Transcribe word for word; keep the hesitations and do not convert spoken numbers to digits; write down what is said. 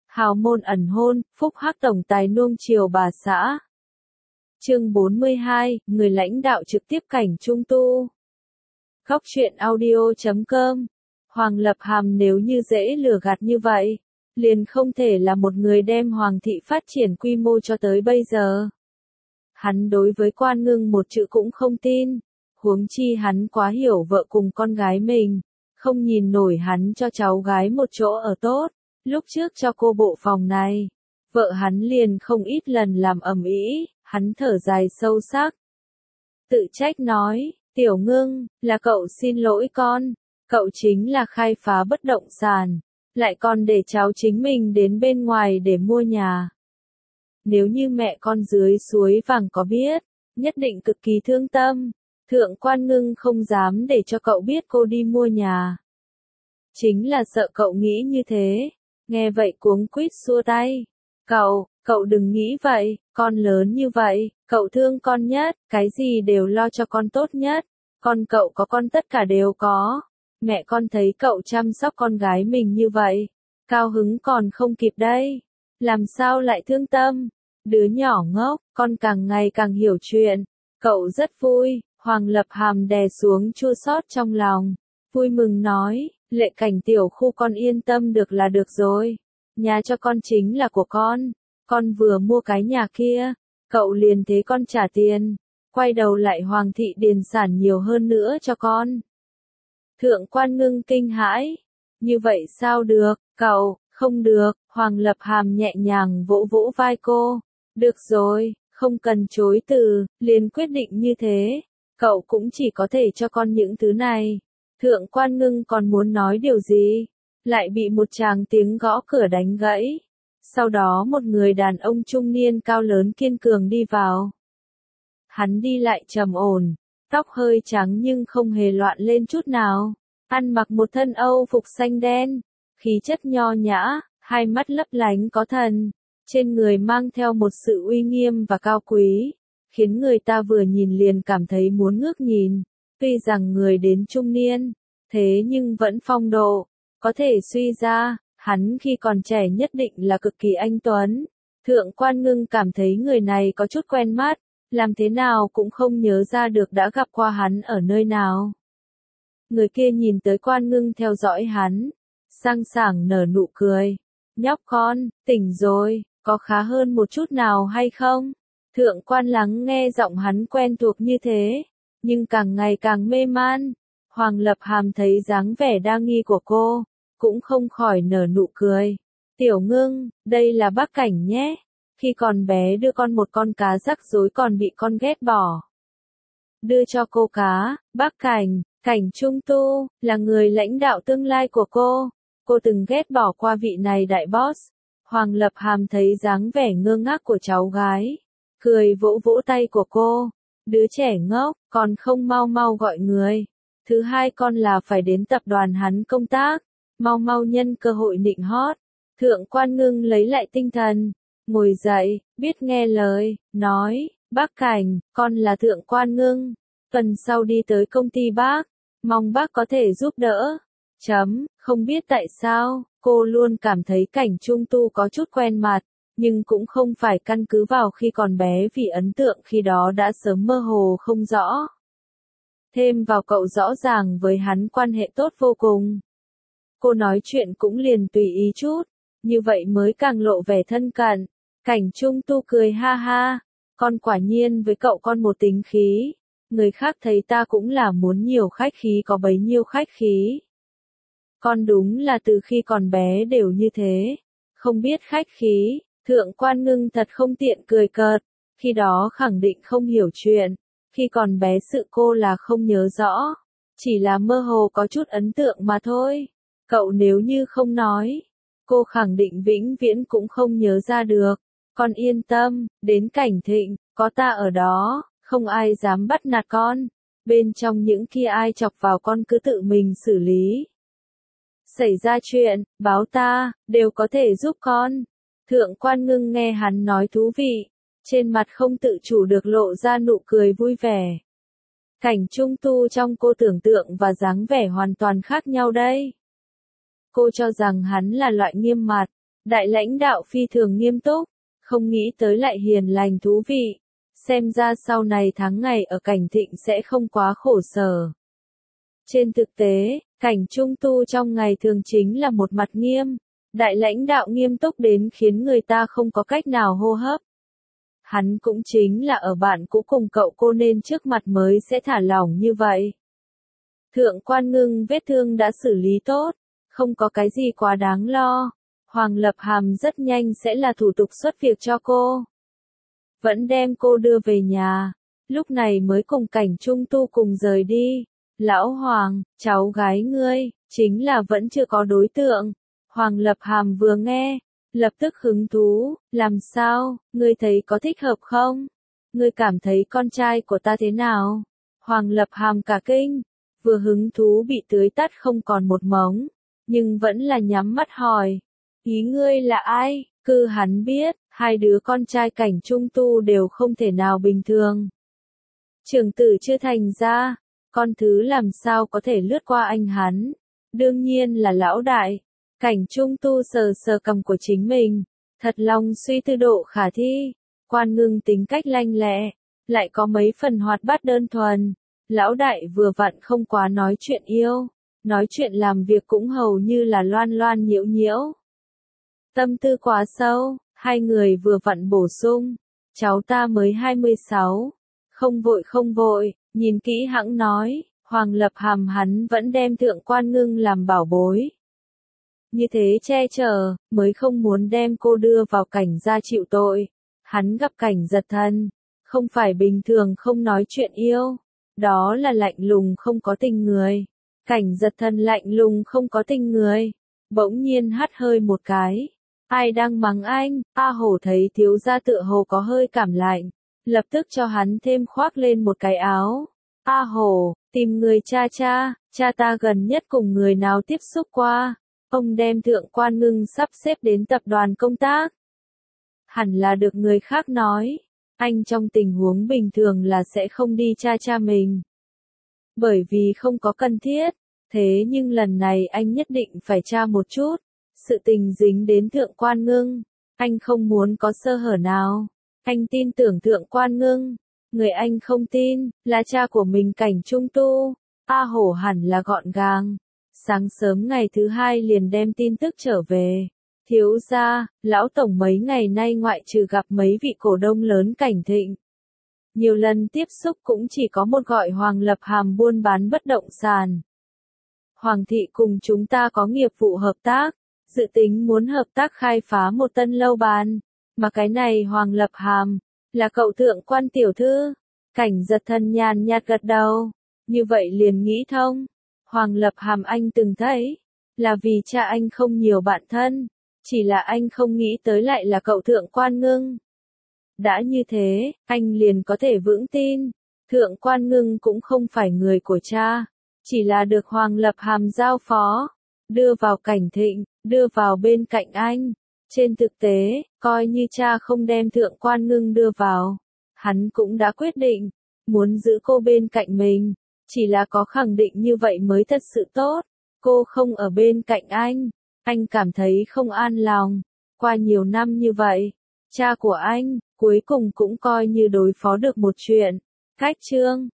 Hào môn ẩn hôn, phúc hắc tổng tài nuông chiều bà xã. Chương bốn mươi hai, người lãnh đạo trực tiếp cảnh trung tu. Góc truyện audio chấm com. Hoàng Lập Hàm nếu như dễ lừa gạt như vậy, liền không thể là một người đem Hoàng thị phát triển quy mô cho tới bây giờ. Hắn đối với Quan Ngưng một chữ cũng không tin, huống chi hắn quá hiểu vợ cùng con gái mình, không nhìn nổi hắn cho cháu gái một chỗ ở tốt. Lúc trước cho cô bộ phòng này, vợ hắn liền không ít lần làm ầm ĩ, hắn thở dài sâu sắc. Tự trách nói, Tiểu Ngưng, là cậu xin lỗi con, cậu chính là khai phá bất động sản, lại còn để cháu chính mình đến bên ngoài để mua nhà. Nếu như mẹ con dưới suối vàng có biết, nhất định cực kỳ thương tâm, Thượng Quan Ngưng không dám để cho cậu biết cô đi mua nhà. Chính là sợ cậu nghĩ như thế. Nghe vậy cuống quýt xua tay. Cậu, cậu đừng nghĩ vậy, con lớn như vậy, cậu thương con nhất, cái gì đều lo cho con tốt nhất. Con cậu có con tất cả đều có. Mẹ con thấy cậu chăm sóc con gái mình như vậy, cao hứng còn không kịp đây. Làm sao lại thương tâm? Đứa nhỏ ngốc, con càng ngày càng hiểu chuyện. Cậu rất vui, Hoàng Lập Hàm đè xuống chua xót trong lòng. Vui mừng nói, Lệ Cảnh tiểu khu con yên tâm được là được rồi. Nhà cho con chính là của con. Con vừa mua cái nhà kia, cậu liền thế con trả tiền. Quay đầu lại Hoàng thị điền sản nhiều hơn nữa cho con. Thượng Quan Ngưng kinh hãi. Như vậy sao được, cậu, không được. Hoàng Lập Hàm nhẹ nhàng vỗ vỗ vai cô. Được rồi, không cần chối từ, liền quyết định như thế. Cậu cũng chỉ có thể cho con những thứ này. Thượng Quan Ngưng còn muốn nói điều gì, lại bị một tràng tiếng gõ cửa đánh gãy. Sau đó một người đàn ông trung niên cao lớn kiên cường đi vào. Hắn đi lại trầm ổn, tóc hơi trắng nhưng không hề loạn lên chút nào, ăn mặc một thân Âu phục xanh đen, khí chất nho nhã, hai mắt lấp lánh có thần, trên người mang theo một sự uy nghiêm và cao quý, khiến người ta vừa nhìn liền cảm thấy muốn ngước nhìn. Tuy rằng người đến trung niên, thế nhưng vẫn phong độ, có thể suy ra, hắn khi còn trẻ nhất định là cực kỳ anh tuấn. Thượng Quan Ngưng cảm thấy người này có chút quen mắt, làm thế nào cũng không nhớ ra được đã gặp qua hắn ở nơi nào. Người kia nhìn tới Quan Ngưng theo dõi hắn, sang sảng nở nụ cười. Nhóc con, tỉnh rồi, có khá hơn một chút nào hay không? Thượng Quan lắng nghe giọng hắn quen thuộc như thế, nhưng càng ngày càng mê man. Hoàng Lập Hàm thấy dáng vẻ đa nghi của cô, cũng không khỏi nở nụ cười. Tiểu Ngưng, đây là bác Cảnh nhé. Khi còn bé đưa con một con cá rắc rối còn bị con ghét bỏ. Đưa cho cô cá, bác Cảnh, Cảnh Trung Tu, là người lãnh đạo tương lai của cô. Cô từng ghét bỏ qua vị này đại boss. Hoàng Lập Hàm thấy dáng vẻ ngơ ngác của cháu gái, cười vỗ vỗ tay của cô. Đứa trẻ ngốc, còn không mau mau gọi người. Thứ hai con là phải đến tập đoàn hắn công tác, mau mau nhân cơ hội nịnh hót. Thượng Quan Ngưng lấy lại tinh thần, ngồi dậy, biết nghe lời, nói, bác Cảnh, con là Thượng Quan Ngưng, tuần sau đi tới công ty bác, mong bác có thể giúp đỡ. Chấm, không biết tại sao, cô luôn cảm thấy Cảnh Trung Tu có chút quen mặt. Nhưng cũng không phải căn cứ vào khi còn bé vì ấn tượng khi đó đã sớm mơ hồ không rõ. Thêm vào cậu rõ ràng với hắn quan hệ tốt vô cùng. Cô nói chuyện cũng liền tùy ý chút, như vậy mới càng lộ vẻ thân cận. Cảnh Trung Tu cười ha ha, con quả nhiên với cậu con một tính khí, người khác thấy ta cũng là muốn nhiều khách khí có bấy nhiêu khách khí. Con đúng là từ khi còn bé đều như thế, không biết khách khí. Thượng Quan Ngưng thật không tiện cười cợt, khi đó khẳng định không hiểu chuyện, khi còn bé sự cô là không nhớ rõ, chỉ là mơ hồ có chút ấn tượng mà thôi. Cậu nếu như không nói, cô khẳng định vĩnh viễn cũng không nhớ ra được. Con yên tâm, đến Cảnh Thịnh, có ta ở đó, không ai dám bắt nạt con, bên trong những kia ai chọc vào con cứ tự mình xử lý. Xảy ra chuyện, báo ta, đều có thể giúp con. Thượng Quan Ngưng nghe hắn nói thú vị, trên mặt không tự chủ được lộ ra nụ cười vui vẻ. Cảnh Trung Tu trong cô tưởng tượng và dáng vẻ hoàn toàn khác nhau đây. Cô cho rằng hắn là loại nghiêm mặt, Đại lãnh đạo phi thường nghiêm túc, không nghĩ tới lại hiền lành thú vị. Xem ra sau này tháng ngày ở Cảnh Thịnh sẽ không quá khổ sở. Trên thực tế, Cảnh Trung Tu trong ngày thường chính là một mặt nghiêm. Đại lãnh đạo nghiêm túc đến khiến người ta không có cách nào hô hấp. Hắn cũng chính là ở bạn cũ cùng cậu cô nên trước mặt mới sẽ thả lỏng như vậy. Thượng Quan Ngưng vết thương đã xử lý tốt, không có cái gì quá đáng lo. Hoàng Lập Hàm rất nhanh sẽ là thủ tục xuất việc cho cô. Vẫn đem cô đưa về nhà, lúc này mới cùng Cảnh Trung Tu cùng rời đi. Lão Hoàng, cháu gái ngươi, chính là vẫn chưa có đối tượng. Hoàng Lập Hàm vừa nghe, lập tức hứng thú, làm sao, ngươi thấy có thích hợp không? Ngươi cảm thấy con trai của ta thế nào? Hoàng Lập Hàm cả kinh, vừa hứng thú bị tưới tắt không còn một mống, nhưng vẫn là nhắm mắt hỏi. Ý ngươi là ai? Cứ hắn biết, hai đứa con trai Cảnh Trung Tu đều không thể nào bình thường. Trưởng tử chưa thành ra, con thứ làm sao có thể lướt qua anh hắn? Đương nhiên là lão đại. Cảnh Trung Tu sờ sờ cằm của chính mình, thật lòng suy tư độ khả thi. Quan Ngưng tính cách lanh lẹ, lại có mấy phần hoạt bát đơn thuần. Lão đại vừa vặn không quá nói chuyện yêu, nói chuyện làm việc cũng hầu như là loan loan nhiễu nhiễu. Tâm tư quá sâu, hai người vừa vặn bổ sung. Cháu ta mới hai mươi sáu, không vội không vội, nhìn kỹ hãng nói, Hoàng Lập Hàm hắn vẫn đem Thượng Quan Ngưng làm bảo bối. Như thế che chở, mới không muốn đem cô đưa vào Cảnh gia chịu tội. Hắn gặp Cảnh Giật Thần, không phải bình thường không nói chuyện yêu, đó là lạnh lùng không có tình người. Cảnh Giật Thần lạnh lùng không có tình người, bỗng nhiên hắt hơi một cái. Ai đang mắng anh? A Hổ thấy thiếu gia tựa hồ có hơi cảm lạnh, lập tức cho hắn thêm khoác lên một cái áo. A Hổ, tìm người cha cha, cha ta gần nhất cùng người nào tiếp xúc qua. Ông đem Thượng Quan Ngưng sắp xếp đến tập đoàn công tác. Hẳn là được người khác nói, anh trong tình huống bình thường là sẽ không đi cha cha mình. Bởi vì không có cần thiết, thế nhưng lần này anh nhất định phải tra một chút. Sự tình dính đến Thượng Quan Ngưng, anh không muốn có sơ hở nào. Anh tin tưởng Thượng Quan Ngưng, người anh không tin, là cha của mình Cảnh Trung Tu. A Hổ hẳn là gọn gàng. Sáng sớm ngày thứ hai liền đem tin tức trở về. Thiếu gia, lão tổng mấy ngày nay ngoại trừ gặp mấy vị cổ đông lớn Cảnh Thịnh. Nhiều lần tiếp xúc cũng chỉ có một gọi Hoàng Lập Hàm buôn bán bất động sản. Hoàng thị cùng chúng ta có nghiệp vụ hợp tác, dự tính muốn hợp tác khai phá một tân lâu bàn. Mà cái này Hoàng Lập Hàm, là cậu Thượng Quan tiểu thư. Cảnh Giật Thần nhàn nhạt gật đầu, như vậy liền nghĩ thông. Hoàng Lập Hàm anh từng thấy, là vì cha anh không nhiều bạn thân, chỉ là anh không nghĩ tới lại là cậu Thượng Quan Ngưng. Đã như thế, anh liền có thể vững tin, Thượng Quan Ngưng cũng không phải người của cha, chỉ là được Hoàng Lập Hàm giao phó, đưa vào Cảnh Thịnh, đưa vào bên cạnh anh. Trên thực tế, coi như cha không đem Thượng Quan Ngưng đưa vào, hắn cũng đã quyết định, muốn giữ cô bên cạnh mình. Chỉ là có khẳng định như vậy mới thật sự tốt. Cô không ở bên cạnh anh, anh cảm thấy không an lòng. Qua nhiều năm như vậy, cha của anh, cuối cùng cũng coi như đối phó được một chuyện. Cách chương